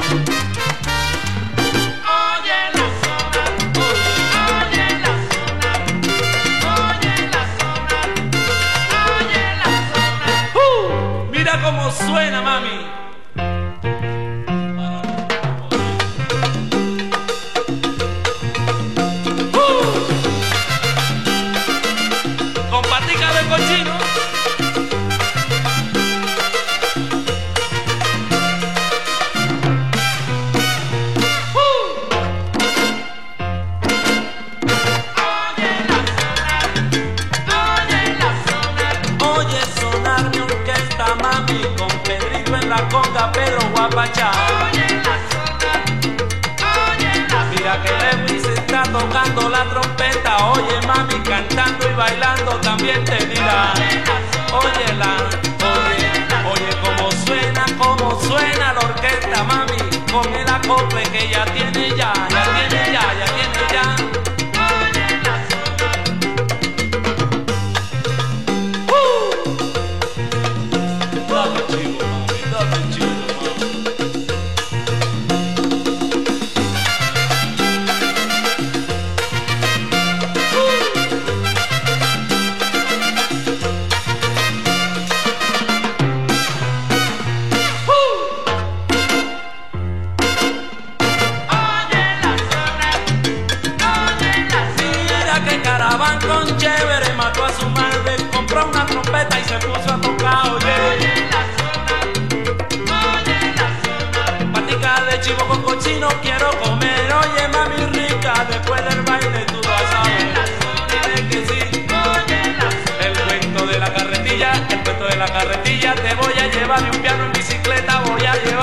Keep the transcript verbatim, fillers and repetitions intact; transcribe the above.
Cómo suena, mami. Uh. Con patica de cochino. La conga, Pedro Guapachá. Oye la zona, oye la Mira que Lewis está tocando la trompeta. Oye mami, cantando y bailando también te dirá. Oye la, oye, oye cómo suena, cómo suena la orquesta, mami, con el acople que ya tiene ya, ya tiene ya, ya tiene ya. Oye la zona. Uh. Dale, chico, mami, dale, chico, mami. Caravan con chévere mató a su madre, compró una trompeta y se puso a tocar. Oye, Oye la zona, oye la zona. patica de chivo con cochino quiero comer. Oye mami rica, después del baile tú vas a ver. Dile que sí. Oye la zona. El cuento de la carretilla, el cuento de la carretilla. Te voy a llevar de un piano en bicicleta, voy a llevar